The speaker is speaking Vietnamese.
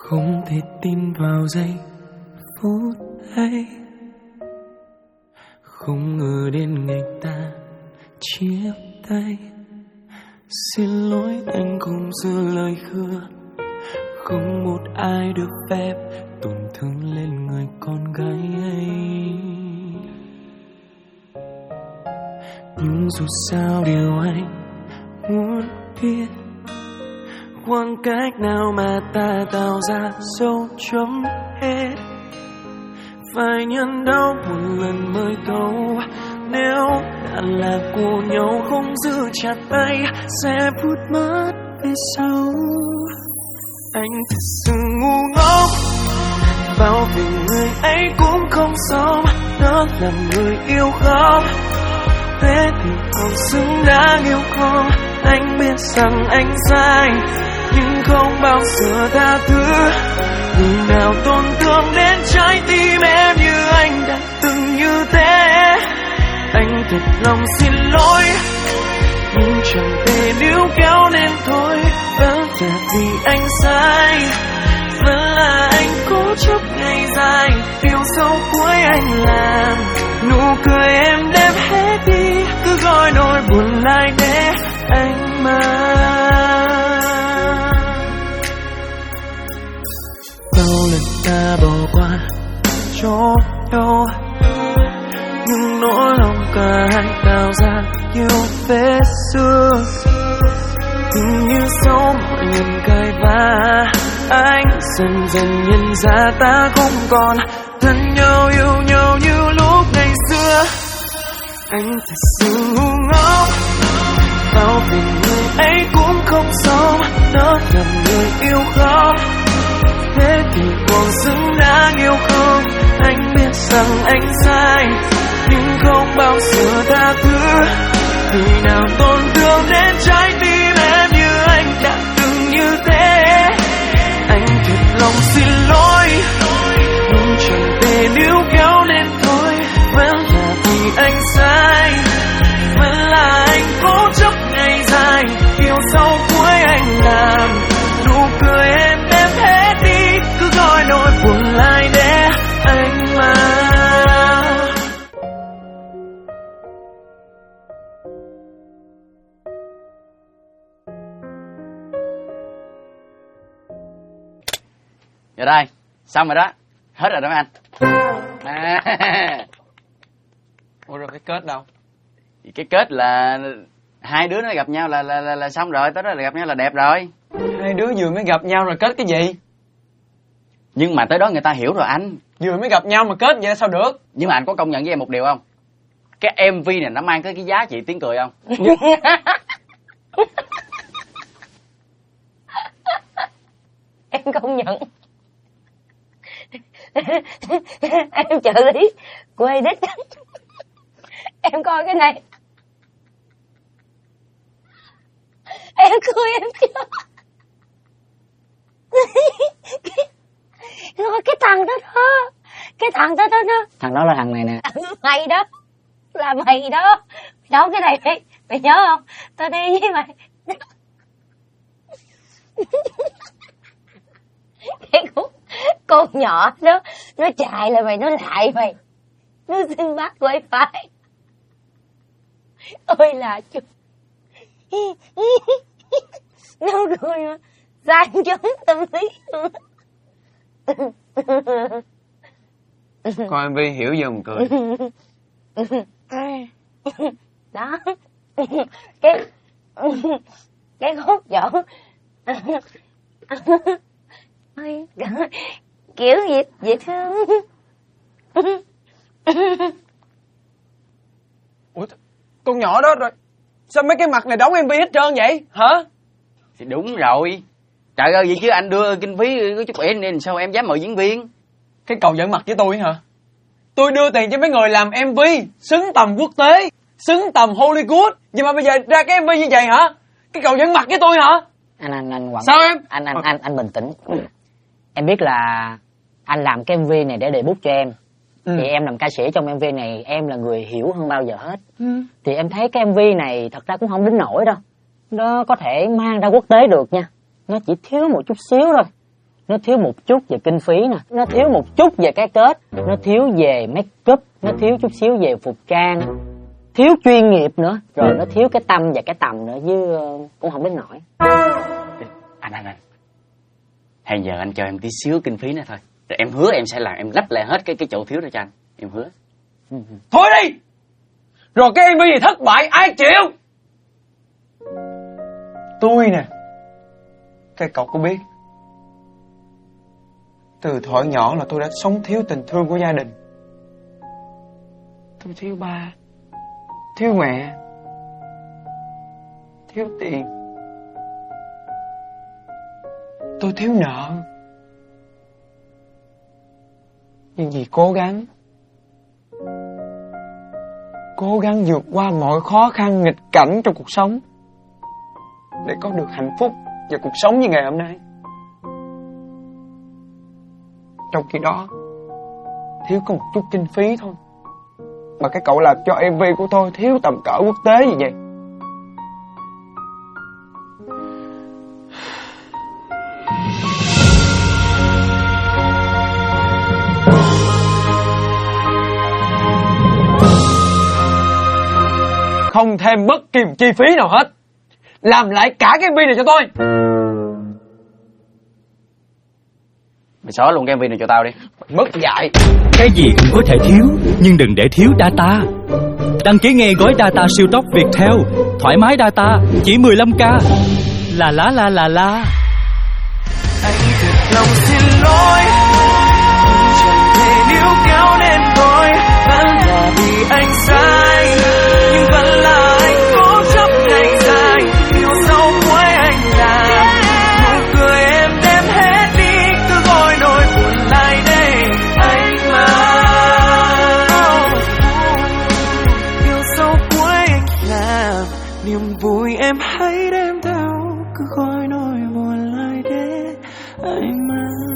không thể tin vào giây phút ấy, không ngờ đến ngày ta chia tay. Xin lỗi anh không giữ lời hứa, không một ai được phép tổn thương lên người con gái ấy. Nhưng dù sao điều anh muốn biết, khoảng cách nào mà ta tạo ra dấu chấm hết, phải nhân đau một lần mới thấu. Nếu đã là của nhau không giữ chặt tay, sẽ phút mất về sau. Anh thật sự ngu ngốc, bảo vì người ấy cũng không sống, nó làm người yêu khóc. Thế thì còn xứng đáng yêu không? Anh biết rằng anh sai, nhưng không bao giờ tha thứ. Người nào tổn thương đến trái tim em như anh đã từng như thế. Anh thật lòng xin lỗi, nhưng chẳng thể níu kéo nên thôi. Vẫn là vì anh sai, vẫn là anh cố chấp ngày dài. Điều sâu cuối anh làm, nụ cười em đem hết đi, cứ gọi nỗi buồn lại để anh mang. Bao lần ta bỏ qua cho nhau, nhưng nỗi lòng cả hai tạo ra nhiều vết xưa. Hình như sau mọi lần cãi vã, anh dần dần nhận ra ta không còn thân nhau yêu nhau như lúc ngày xưa. Anh thật sự ngu ngốc, bao vì người ấy cũng không sống, nó làm người yêu khóc. Thế thì còn xứng đáng yêu không? Anh biết rằng anh sai, nhưng không bao giờ tha thứ. Người nào tổn thương đến trái tim em như anh đã từng như thế. Anh thật lòng xin lỗi, nhưng chẳng thể níu kéo nên thôi. Vẫn là vì anh sai, vẫn là anh cố chấp ngày dài. Điều sau cuối anh làm, nụ cười em đem hết đi, cứ gọi nỗi buồn lại để anh mang. Giờ đây, xong rồi đó. Hết rồi đó mấy anh. Ủa rồi cái kết đâu? Cái kết là hai đứa nó gặp nhau là xong rồi. Tới đó là gặp nhau là đẹp rồi. Hai đứa vừa mới gặp nhau rồi kết cái gì? Nhưng mà tới đó người ta hiểu rồi anh. Vừa mới gặp nhau mà kết vậy sao được? Nhưng mà anh có công nhận với em một điều không? Cái MV này nó mang tới cái giá trị tiếng cười không? Em công nhận. Em trợ lý của edit, em coi cái này em cười em chưa. Cái thằng đó đó, cái thằng đó đó đó. Thằng đó là thằng này nè. Mày đó, là mày đó. Mày nấu cái này đi, mày nhớ không? Tao đi với mày. Cái con nhỏ đó, nó chạy lại mày, nó lại mày, nó xin bắt wifi. Ôi là chú nó cười mà gian chống tâm lý. Coi MV hiểu giùm cười. Đó cái khúc giọng ôi kiểu dễ thương. Ủa con nhỏ đó rồi sao mấy cái mặt này đóng MV hết trơn vậy hả? Thì đúng rồi. Trời ơi, vậy chứ anh đưa kinh phí có chút ít nên sao em dám mời diễn viên? Cái cậu giận mặt với tôi hả? Tôi đưa tiền cho mấy người làm MV xứng tầm quốc tế, xứng tầm Hollywood, vậy mà bây giờ ra cái MV như vậy hả? Cái cậu giận mặt với tôi hả? Anh Quảng. Sao em? Anh bình tĩnh. Em biết là anh làm cái MV này để debut cho em. Thì em làm ca sĩ trong MV này, em là người hiểu hơn bao giờ hết. Thì em thấy cái MV này thật ra cũng không đến nổi đâu. Nó có thể mang ra quốc tế được nha. Nó chỉ thiếu một chút xíu thôi. nó thiếu một chút về kinh phí nè, nó thiếu một chút về cái kết, nó thiếu về make up, nó thiếu chút xíu về phục trang, thiếu chuyên nghiệp nữa, rồi nó thiếu cái tâm và cái tầm nữa, chứ cũng không đến nổi. Anh hay giờ anh cho em tí xíu kinh phí nữa thôi, rồi em hứa em sẽ làm, em lấp lại hết cái chỗ thiếu đó cho anh, em hứa. Thôi đi, rồi cái MV gì thất bại ai chịu? Tôi nè, cái cậu có biết, từ thuở nhỏ là tôi đã sống thiếu tình thương của gia đình. Tôi thiếu ba, thiếu mẹ, thiếu tiền, tôi thiếu nợ. Nhưng vì cố gắng vượt qua mọi khó khăn nghịch cảnh trong cuộc sống để có được hạnh phúc và cuộc sống như ngày hôm nay. Trong khi đó, thiếu có một chút kinh phí thôi, mà cái cậu làm cho MV của tôi thiếu tầm cỡ quốc tế như vậy. Không thêm bất kỳ chi phí nào hết, làm lại cả cái MV này cho tôi. Mày xóa luôn cái MV này cho tao đi. Mất dạy. Cái gì cũng có thể thiếu, nhưng đừng để thiếu data. Đăng ký nghe gói data siêu tốc Viettel, thoải mái data chỉ 15k. La. Anh thật lòng xin lỗi, chẳng thể níu kéo nên tôi, vẫn là vì anh sai, nhưng vẫn là anh cố chấp ngày dài, yêu dấu cuối anh là nụ cười em đem hết đi, cứ gọi nỗi buồn lại đây anh mà. Yêu dấu cuối anh là niềm vui em hãy đem theo, cứ gọi nỗi buồn lại để anh mà.